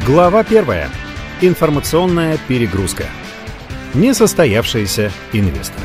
Глава 1. Информационная перегрузка. Несостоявшиеся инвесторы.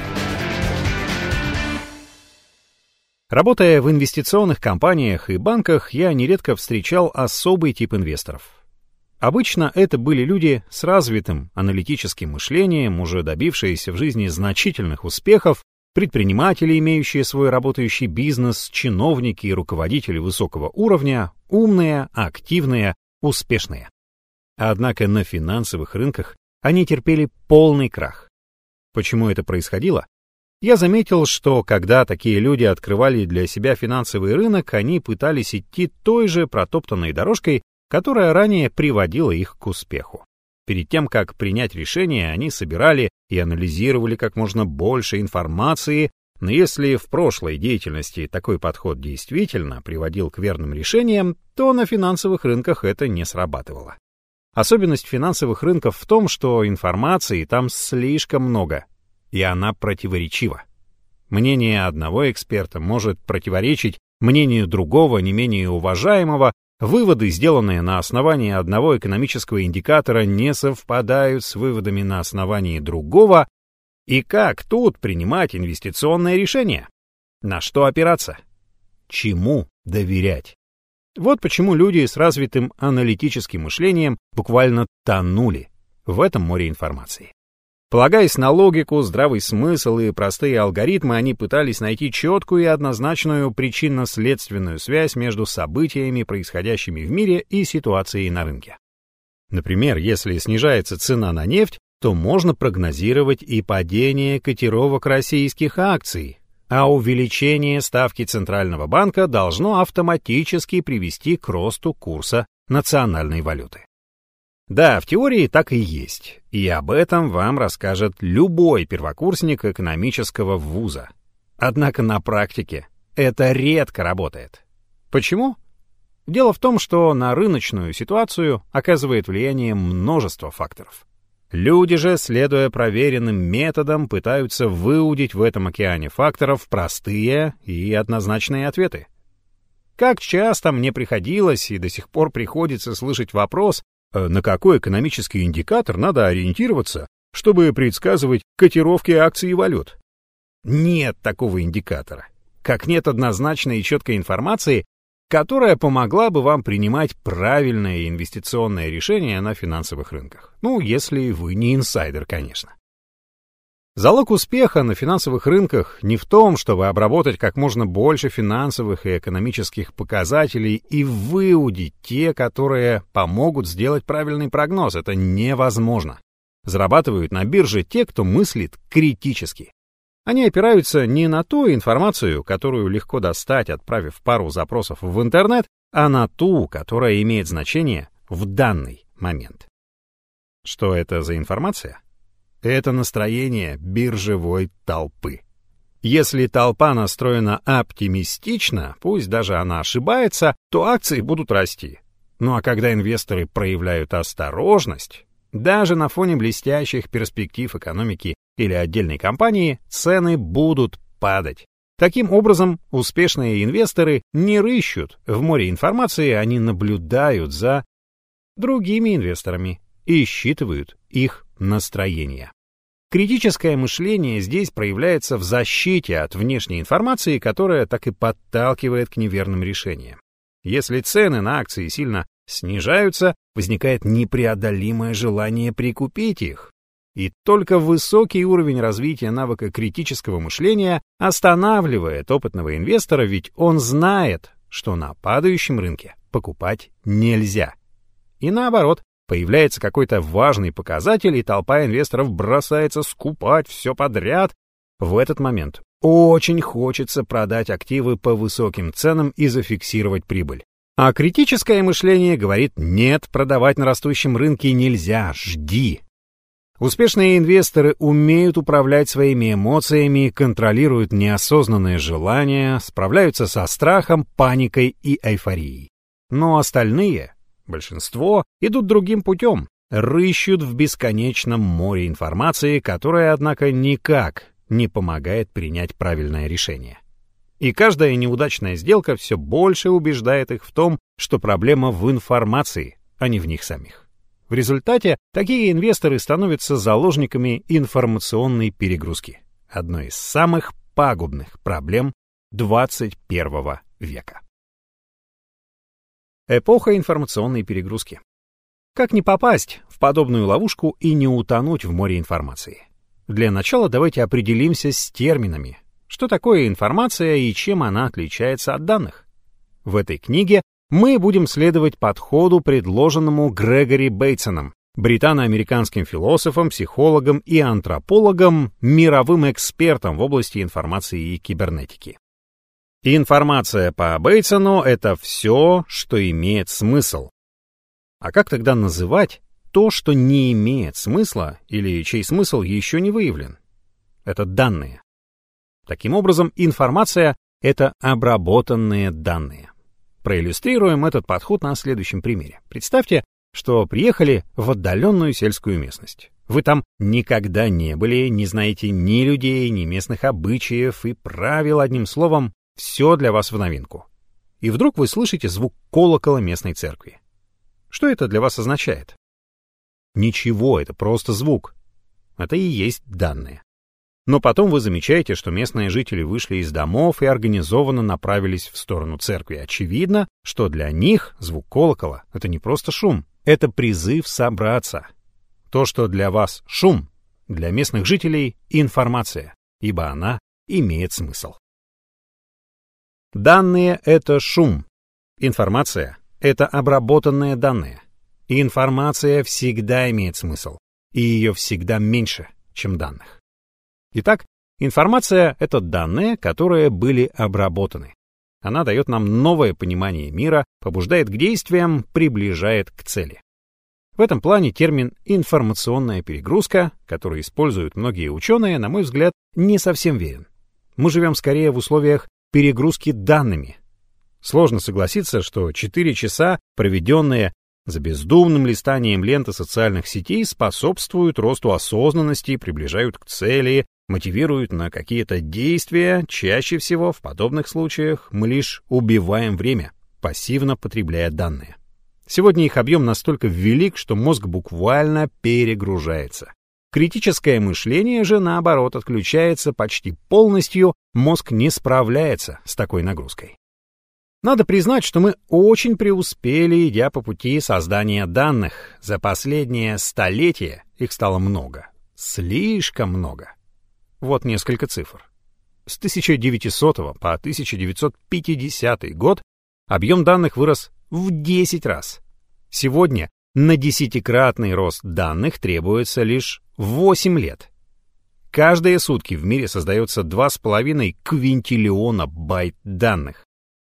Работая в инвестиционных компаниях и банках, я нередко встречал особый тип инвесторов. Обычно это были люди с развитым аналитическим мышлением, уже добившиеся в жизни значительных успехов, предприниматели, имеющие свой работающий бизнес, чиновники и руководители высокого уровня, умные, активные, успешные. Однако на финансовых рынках они терпели полный крах. Почему это происходило? Я заметил, что когда такие люди открывали для себя финансовый рынок, они пытались идти той же протоптанной дорожкой, которая ранее приводила их к успеху. Перед тем, как принять решение, они собирали и анализировали как можно больше информации, но если в прошлой деятельности такой подход действительно приводил к верным решениям, то на финансовых рынках это не срабатывало. Особенность финансовых рынков в том, что информации там слишком много, и она противоречива. Мнение одного эксперта может противоречить мнению другого, не менее уважаемого, выводы, сделанные на основании одного экономического индикатора, не совпадают с выводами на основании другого. И как тут принимать инвестиционное решение? На что опираться? Чему доверять? Вот почему люди с развитым аналитическим мышлением буквально тонули в этом море информации. Полагаясь на логику, здравый смысл и простые алгоритмы, они пытались найти четкую и однозначную причинно-следственную связь между событиями, происходящими в мире, и ситуацией на рынке. Например, если снижается цена на нефть, то можно прогнозировать и падение котировок российских акций, а увеличение ставки Центрального банка должно автоматически привести к росту курса национальной валюты. Да, в теории так и есть, и об этом вам расскажет любой первокурсник экономического вуза. Однако на практике это редко работает. Почему? Дело в том, что на рыночную ситуацию оказывает влияние множество факторов. Люди же, следуя проверенным методам, пытаются выудить в этом океане факторов простые и однозначные ответы. Как часто мне приходилось и до сих пор приходится слышать вопрос, на какой экономический индикатор надо ориентироваться, чтобы предсказывать котировки акций и валют? Нет такого индикатора. Как нет однозначной и четкой информации, которая помогла бы вам принимать правильное инвестиционное решение на финансовых рынках. Ну, если вы не инсайдер, конечно. Залог успеха на финансовых рынках не в том, чтобы обработать как можно больше финансовых и экономических показателей и выудить те, которые помогут сделать правильный прогноз. Это невозможно. Зарабатывают на бирже те, кто мыслит критически. Они опираются не на ту информацию, которую легко достать, отправив пару запросов в интернет, а на ту, которая имеет значение в данный момент. Что это за информация? Это настроение биржевой толпы. Если толпа настроена оптимистично, пусть даже она ошибается, то акции будут расти. Ну а когда инвесторы проявляют осторожность, даже на фоне блестящих перспектив экономики или отдельной компании, цены будут падать. Таким образом, успешные инвесторы не рыщут в море информации, они наблюдают за другими инвесторами и считывают их настроение. Критическое мышление здесь проявляется в защите от внешней информации, которая так и подталкивает к неверным решениям. Если цены на акции сильно снижаются, возникает непреодолимое желание прикупить их. И только высокий уровень развития навыка критического мышления останавливает опытного инвестора, ведь он знает, что на падающем рынке покупать нельзя. И наоборот, появляется какой-то важный показатель, и толпа инвесторов бросается скупать все подряд. В этот момент очень хочется продать активы по высоким ценам и зафиксировать прибыль. А критическое мышление говорит: нет, продавать на растущем рынке нельзя, жди. Успешные инвесторы умеют управлять своими эмоциями, контролируют неосознанные желания, справляются со страхом, паникой и эйфорией. Но остальные, большинство, идут другим путем, рыщут в бесконечном море информации, которая, однако, никак не помогает принять правильное решение. И каждая неудачная сделка все больше убеждает их в том, что проблема в информации, а не в них самих. В результате такие инвесторы становятся заложниками информационной перегрузки, одной из самых пагубных проблем 21 века. Эпоха информационной перегрузки. Как не попасть в подобную ловушку и не утонуть в море информации? Для начала давайте определимся с терминами. Что такое информация и чем она отличается от данных? В этой книге мы будем следовать подходу, предложенному Грегори Бейтсоном, британо-американским философом, психологом и антропологом, мировым экспертом в области информации и кибернетики. Информация по Бейтсону — это все, что имеет смысл. А как тогда называть то, что не имеет смысла или чей смысл еще не выявлен? Это данные. Таким образом, информация — это обработанные данные. Проиллюстрируем этот подход на следующем примере. Представьте, что приехали в отдаленную сельскую местность. Вы там никогда не были, не знаете ни людей, ни местных обычаев и правил, одним словом, все для вас в новинку. И вдруг вы слышите звук колокола местной церкви. Что это для вас означает? Ничего, это просто звук. Это и есть данные. Но потом вы замечаете, что местные жители вышли из домов и организованно направились в сторону церкви. Очевидно, что для них звук колокола — это не просто шум, это призыв собраться. То, что для вас шум, для местных жителей — информация, ибо она имеет смысл. Данные — это шум. Информация — это обработанные данные. И информация всегда имеет смысл, и ее всегда меньше, чем данных. Итак, информация — это данные, которые были обработаны. Она дает нам новое понимание мира, побуждает к действиям, приближает к цели. В этом плане термин «информационная перегрузка», который используют многие ученые, на мой взгляд, не совсем верен. Мы живем скорее в условиях перегрузки данными. Сложно согласиться, что 4 часа, проведенные за бездумным листанием ленты социальных сетей, способствуют росту осознанности, приближают к цели, мотивируют на какие-то действия. Чаще всего в подобных случаях мы лишь убиваем время, пассивно потребляя данные. Сегодня их объем настолько велик, что мозг буквально перегружается. Критическое мышление же, наоборот, отключается почти полностью, мозг не справляется с такой нагрузкой. Надо признать, что мы очень преуспели, идя по пути создания данных. За последнее столетие их стало много. Слишком много. Вот несколько цифр. С 1900 по 1950 год объем данных вырос в 10 раз. Сегодня на 10-кратный рост данных требуется лишь 8 лет. Каждые сутки в мире создается 2,5 квинтиллиона байт данных.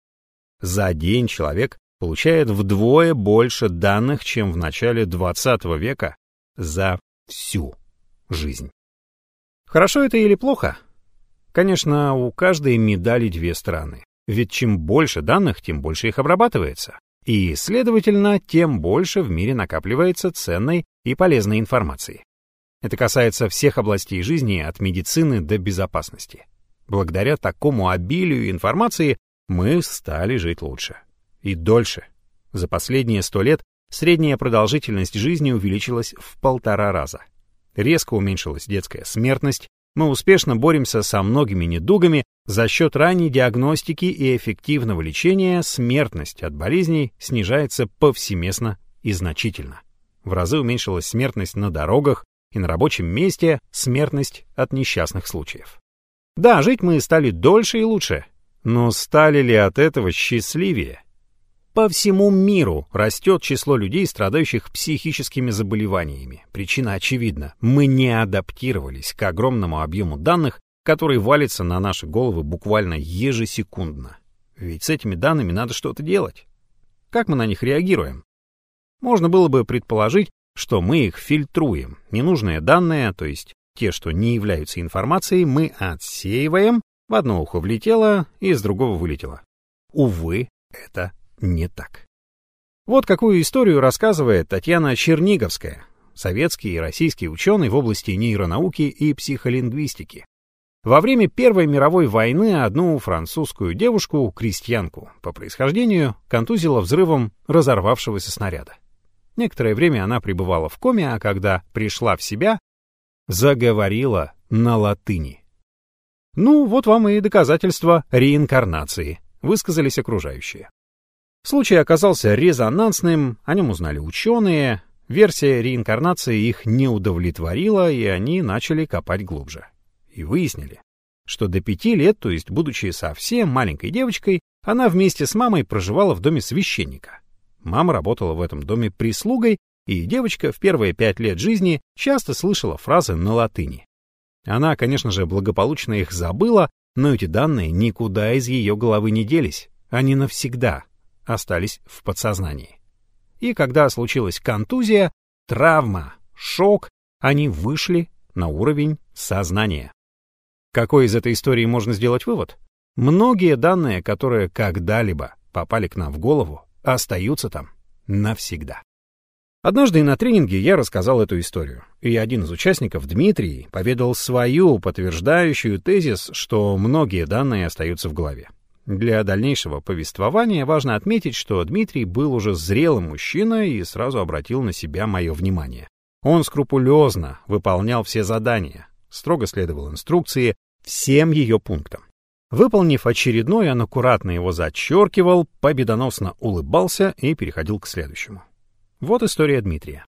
За день человек получает вдвое больше данных, чем в начале 20 века за всю жизнь. Хорошо это или плохо? Конечно, у каждой медали 2 стороны. Ведь чем больше данных, тем больше их обрабатывается. И, следовательно, тем больше в мире накапливается ценной и полезной информации. Это касается всех областей жизни, от медицины до безопасности. Благодаря такому обилию информации мы стали жить лучше и дольше. За последние 100 лет средняя продолжительность жизни увеличилась в 1,5 раза. Резко уменьшилась детская смертность, мы успешно боремся со многими недугами, за счет ранней диагностики и эффективного лечения смертность от болезней снижается повсеместно и значительно. В разы уменьшилась смертность на дорогах и на рабочем месте, смертность от несчастных случаев. Да, жить мы стали дольше и лучше, но стали ли от этого счастливее? По всему миру растет число людей, страдающих психическими заболеваниями. Причина очевидна. Мы не адаптировались к огромному объему данных, который валится на наши головы буквально ежесекундно. Ведь с этими данными надо что-то делать. Как мы на них реагируем? Можно было бы предположить, что мы их фильтруем. Ненужные данные, то есть те, что не являются информацией, мы отсеиваем. В одно ухо влетело, из другого вылетело. Увы, это не так. Вот какую историю рассказывает Татьяна Черниговская, советский и российский ученый в области нейронауки и психолингвистики. Во время Первой мировой войны одну французскую девушку, крестьянку по происхождению, контузило взрывом разорвавшегося снаряда. Некоторое время она пребывала в коме, а когда пришла в себя, заговорила на латыни. «Ну, вот вам и доказательства реинкарнации», — высказались окружающие. Случай оказался резонансным, о нем узнали ученые, версия реинкарнации их не удовлетворила, и они начали копать глубже. И выяснили, что до 5 лет, то есть будучи совсем маленькой девочкой, она вместе с мамой проживала в доме священника. Мама работала в этом доме прислугой, и девочка в первые 5 лет жизни часто слышала фразы на латыни. Она, конечно же, благополучно их забыла, но эти данные никуда из ее головы не делись, они навсегда остались в подсознании. И когда случилась контузия, травма, шок, они вышли на уровень сознания. Какой из этой истории можно сделать вывод? Многие данные, которые когда-либо попали к нам в голову, остаются там навсегда. Однажды на тренинге я рассказал эту историю, и один из участников, Дмитрий, поведал свою, подтверждающую тезис, что многие данные остаются в голове. Для дальнейшего повествования важно отметить, что Дмитрий был уже зрелым мужчиной и сразу обратил на себя мое внимание. Он скрупулезно выполнял все задания, строго следовал инструкции всем ее пунктам. Выполнив очередной, он аккуратно его зачеркивал, победоносно улыбался и переходил к следующему. Вот история Дмитрия.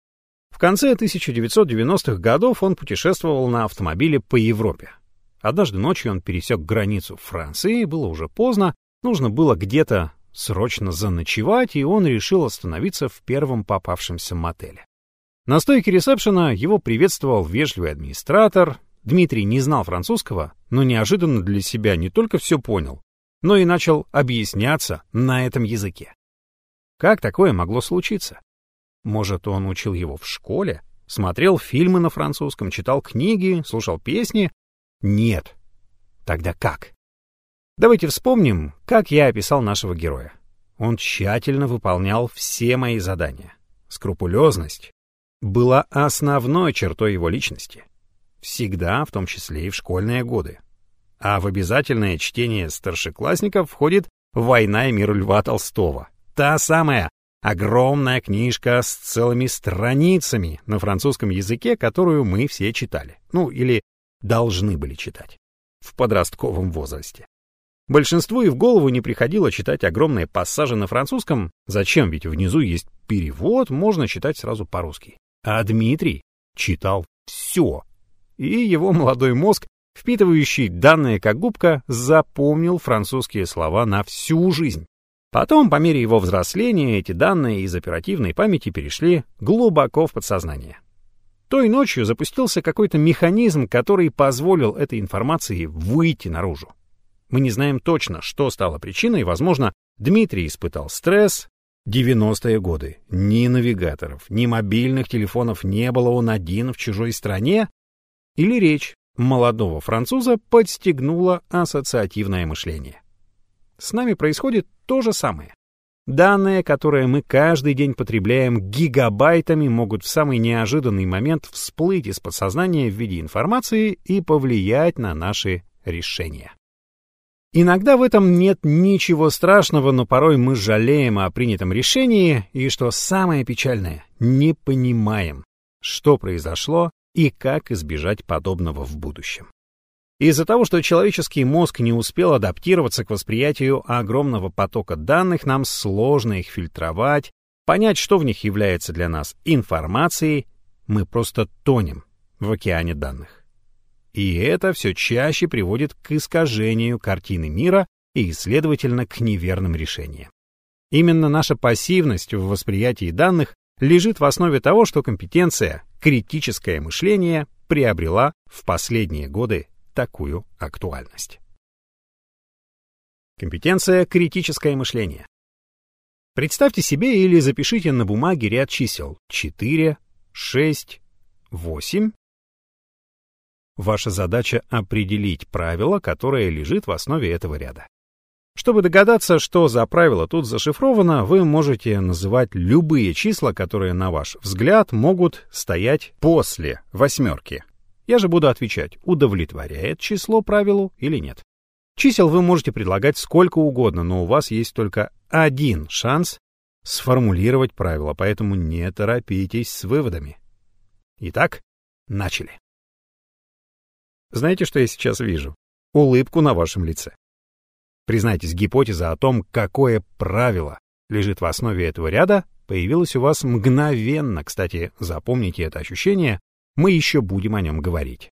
В конце 1990-х годов он путешествовал на автомобиле по Европе. Однажды ночью он пересек границу Франции, было уже поздно, нужно было где-то срочно заночевать, и он решил остановиться в первом попавшемся мотеле. На стойке ресепшена его приветствовал вежливый администратор. Дмитрий не знал французского, но неожиданно для себя не только все понял, но и начал объясняться на этом языке. Как такое могло случиться? Может, он учил его в школе, смотрел фильмы на французском, читал книги, слушал песни? Нет. Тогда как? Давайте вспомним, как я описал нашего героя. Он тщательно выполнял все мои задания. Скрупулезность была основной чертой его личности. Всегда, в том числе и в школьные годы. А в обязательное чтение старшеклассников входит «Война и мир» Льва Толстого. Та самая огромная книжка с целыми страницами на французском языке, которую мы все читали. Ну, или должны были читать. В подростковом возрасте. Большинству и в голову не приходило читать огромные пассажи на французском. Зачем? Ведь внизу есть перевод, можно читать сразу по-русски. А Дмитрий читал все. И его молодой мозг, впитывающий данные как губка, запомнил французские слова на всю жизнь. Потом, по мере его взросления, эти данные из оперативной памяти перешли глубоко в подсознание. Той ночью запустился какой-то механизм, который позволил этой информации выйти наружу. Мы не знаем точно, что стало причиной. Возможно, Дмитрий испытал стресс. 90-е годы. Ни навигаторов, ни мобильных телефонов не было, он один в чужой стране. Или речь молодого француза подстегнула ассоциативное мышление. С нами происходит то же самое. Данные, которые мы каждый день потребляем гигабайтами, могут в самый неожиданный момент всплыть из подсознания в виде информации и повлиять на наши решения. Иногда в этом нет ничего страшного, но порой мы жалеем о принятом решении и, что самое печальное, не понимаем, что произошло и как избежать подобного в будущем. Из-за того, что человеческий мозг не успел адаптироваться к восприятию огромного потока данных, нам сложно их фильтровать, понять, что в них является для нас информацией, мы просто тонем в океане данных. И это все чаще приводит к искажению картины мира и, следовательно, к неверным решениям. Именно наша пассивность в восприятии данных лежит в основе того, что компетенция критическое мышление приобрела в последние годы такую актуальность. Компетенция критическое мышление. Представьте себе или запишите на бумаге ряд чисел 4, 6, 8. Ваша задача определить правило, которое лежит в основе этого ряда. Чтобы догадаться, что за правило тут зашифровано, вы можете называть любые числа, которые, на ваш взгляд, могут стоять после восьмерки. Я же буду отвечать, удовлетворяет число правилу или нет. Чисел вы можете предлагать сколько угодно, но у вас есть только один шанс сформулировать правила, поэтому не торопитесь с выводами. Итак, начали. Знаете, что я сейчас вижу? Улыбку на вашем лице. Признайтесь, гипотеза о том, какое правило лежит в основе этого ряда, появилась у вас мгновенно. Кстати, запомните это ощущение, мы еще будем о нем говорить.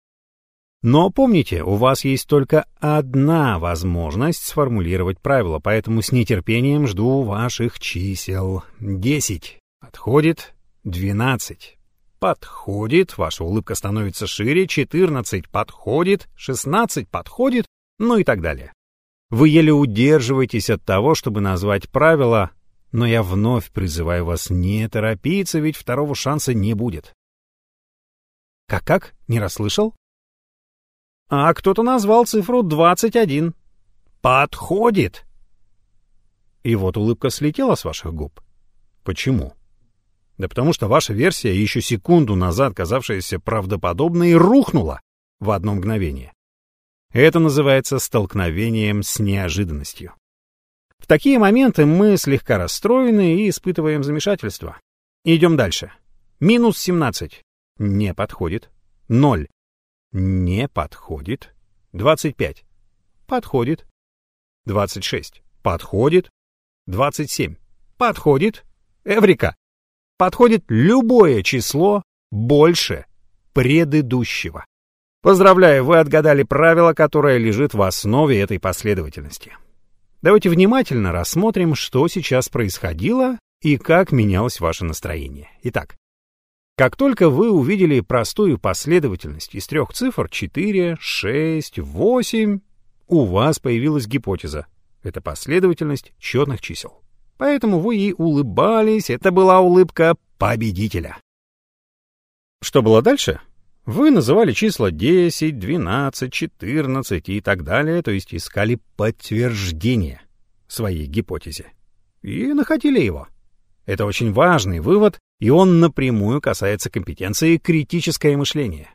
Но помните, у вас есть только одна возможность сформулировать правило, поэтому с нетерпением жду ваших чисел. 10. Подходит. 12. Подходит. Ваша улыбка становится шире. 14. Подходит. 16. Подходит. Ну и так далее. Вы еле удерживаетесь от того, чтобы назвать правило, но я вновь призываю вас не торопиться, ведь второго шанса не будет. Как? Не расслышал? А кто-то назвал цифру 21. Подходит. И вот улыбка слетела с ваших губ. Почему? Да потому что ваша версия, еще секунду назад казавшаяся правдоподобной, рухнула в одно мгновение. Это называется столкновением с неожиданностью. В такие моменты мы слегка расстроены и испытываем замешательство. Идем дальше. Минус 17. Не подходит. 0. Не подходит. 25. Подходит. 26. Подходит. 27. Подходит. Эврика. Подходит любое число больше предыдущего. Поздравляю, вы отгадали правило, которое лежит в основе этой последовательности. Давайте внимательно рассмотрим, что сейчас происходило и как менялось ваше настроение. Итак, как только вы увидели простую последовательность из 3 цифр 4, 6, 8, у вас появилась гипотеза. Это последовательность четных чисел. Поэтому вы и улыбались, это была улыбка победителя. Что было дальше? Вы называли числа 10, 12, 14 и так далее, то есть искали подтверждение своей гипотезе. И находили его. Это очень важный вывод, и он напрямую касается компетенции критическое мышление.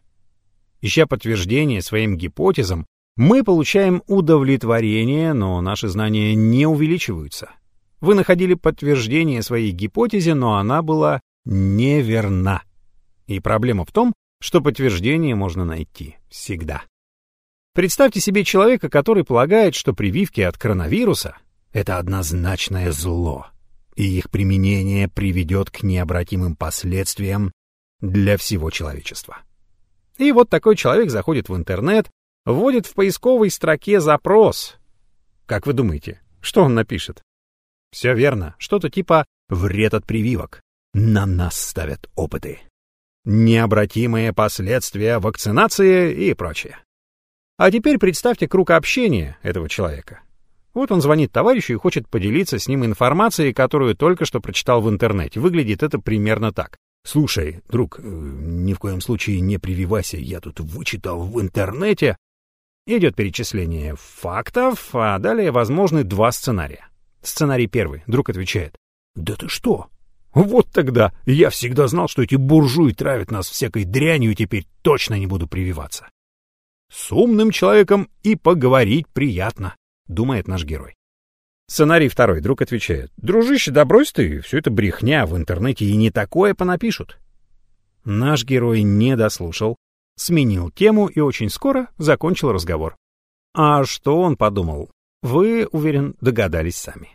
Ища подтверждение своим гипотезам, мы получаем удовлетворение, но наши знания не увеличиваются. Вы находили подтверждение своей гипотезе, но она была неверна. И проблема в том, что подтверждение можно найти всегда. Представьте себе человека, который полагает, что прививки от коронавируса — это однозначное зло, и их применение приведет к необратимым последствиям для всего человечества. И вот такой человек заходит в интернет, вводит в поисковой строке запрос. Как вы думаете, что он напишет? Все верно, что-то типа «вред от прививок». На нас ставят опыты. Необратимые последствия вакцинации и прочее. А теперь представьте круг общения этого человека. Вот он звонит товарищу и хочет поделиться с ним информацией, которую только что прочитал в интернете. Выглядит это примерно так. «Слушай, друг, ни в коем случае не прививайся, я тут вычитал в интернете». Идет перечисление фактов, а далее возможны 2 сценария. Сценарий первый. Друг отвечает: «Да ты что? Вот тогда я всегда знал, что эти буржуи травят нас всякой дрянью, и теперь точно не буду прививаться». С умным человеком и поговорить приятно, думает наш герой. Сценарий второй. Друг отвечает: «Дружище, да брось ты, все это брехня, в интернете и не такое понапишут». Наш герой не дослушал, сменил тему и очень скоро закончил разговор. А что он подумал? Вы, уверен, догадались сами.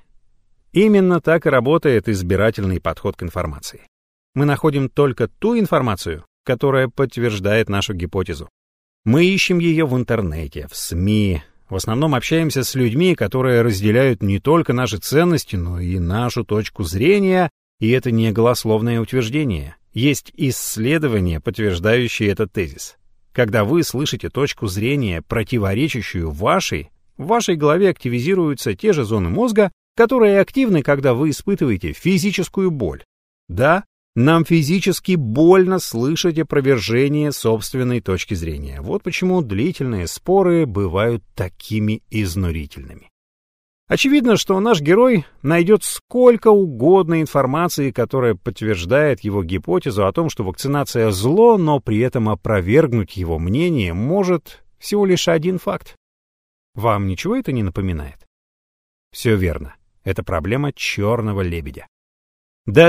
Именно так и работает избирательный подход к информации. Мы находим только ту информацию, которая подтверждает нашу гипотезу. Мы ищем ее в интернете, в СМИ, в основном общаемся с людьми, которые разделяют не только наши ценности, но и нашу точку зрения, и это не голословное утверждение. Есть исследования, подтверждающие этот тезис. Когда вы слышите точку зрения, противоречащую вашей, в вашей голове активизируются те же зоны мозга, которые активны, когда вы испытываете физическую боль. Да, нам физически больно слышать опровержение собственной точки зрения. Вот почему длительные споры бывают такими изнурительными. Очевидно, что наш герой найдет сколько угодно информации, которая подтверждает его гипотезу о том, что вакцинация зло, но при этом опровергнуть его мнение может всего лишь один факт. Вам ничего это не напоминает? Все верно. Это проблема черного лебедя. До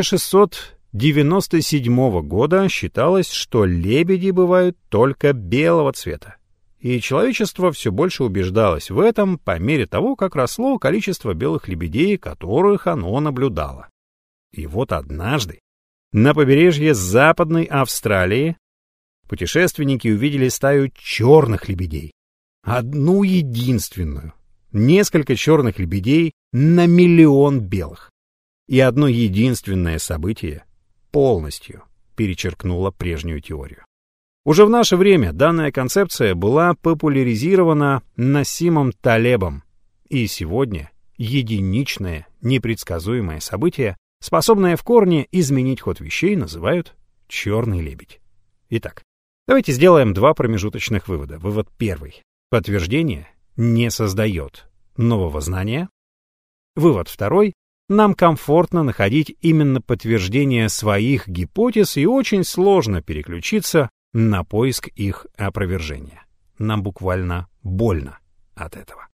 1697 года считалось, что лебеди бывают только белого цвета. И человечество все больше убеждалось в этом по мере того, как росло количество белых лебедей, которых оно наблюдало. И вот однажды на побережье Западной Австралии путешественники увидели стаю черных лебедей. Одну единственную. Несколько черных лебедей на миллион белых. И одно единственное событие полностью перечеркнуло прежнюю теорию. Уже в наше время данная концепция была популяризирована Нассимом Талебом. И сегодня единичное, непредсказуемое событие, способное в корне изменить ход вещей, называют черный лебедь. Итак, давайте сделаем два промежуточных вывода. Вывод первый. Подтверждение не создает нового знания. Вывод второй. Нам комфортно находить именно подтверждение своих гипотез и очень сложно переключиться на поиск их опровержения. Нам буквально больно от этого.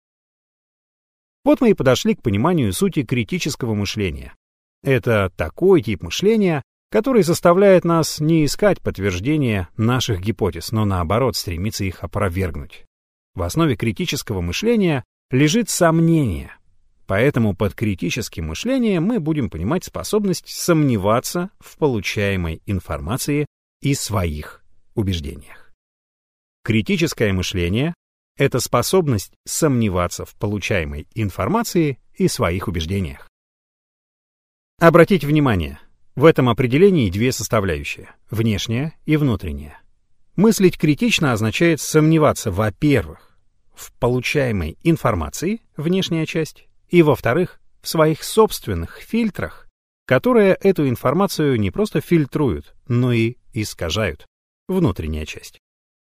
Вот мы и подошли к пониманию сути критического мышления. Это такой тип мышления, который заставляет нас не искать подтверждения наших гипотез, но наоборот стремиться их опровергнуть. В основе критического мышления лежит сомнение. Поэтому под критическим мышлением мы будем понимать способность сомневаться в получаемой информации и своих убеждениях. Критическое мышление — это способность сомневаться в получаемой информации и своих убеждениях. Обратите внимание, в этом определении две составляющие — внешняя и внутренняя. Мыслить критично означает сомневаться, во-первых, в получаемой информации, внешняя часть, и, во-вторых, в своих собственных фильтрах, которые эту информацию не просто фильтруют, но и искажают, внутренняя часть.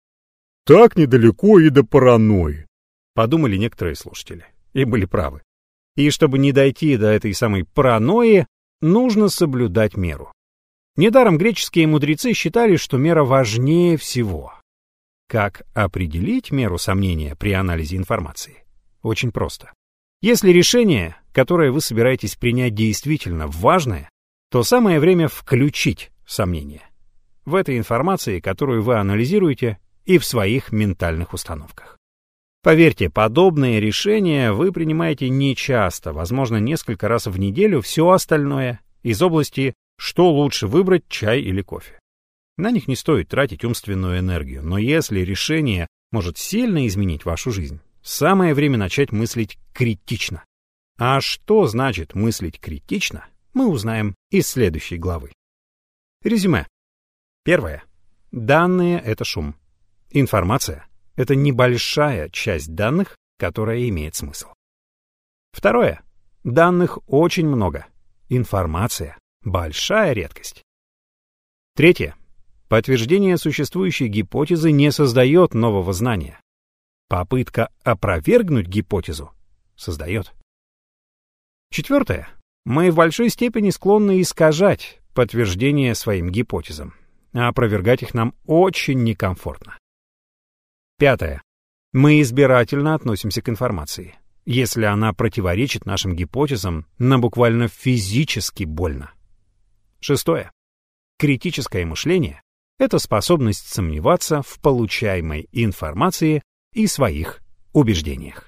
Так недалеко и до паранойи, подумали некоторые слушатели, и были правы. И чтобы не дойти до этой самой паранойи, нужно соблюдать меру. Недаром греческие мудрецы считали, что мера важнее всего. Как определить меру сомнения при анализе информации? Очень просто. Если решение, которое вы собираетесь принять, действительно важное, то самое время включить сомнение в этой информации, которую вы анализируете, и в своих ментальных установках. Поверьте, подобные решения вы принимаете нечасто, возможно, несколько раз в неделю, все остальное из области «что лучше выбрать, чай или кофе?». На них не стоит тратить умственную энергию, но если решение может сильно изменить вашу жизнь, самое время начать мыслить критично. А что значит мыслить критично, мы узнаем из следующей главы. Резюме. Первое. Данные — это шум. Информация — это небольшая часть данных, которая имеет смысл. Второе. Данных очень много. Информация — большая редкость. Третье. Подтверждение существующей гипотезы не создает нового знания. Попытка опровергнуть гипотезу создает. Четвертое. Мы в большой степени склонны искажать подтверждение своим гипотезам, а опровергать их нам очень некомфортно. Пятое. Мы избирательно относимся к информации. Если она противоречит нашим гипотезам, нам буквально физически больно. Шестое. Критическое мышление — это способность сомневаться в получаемой информации и своих убеждениях.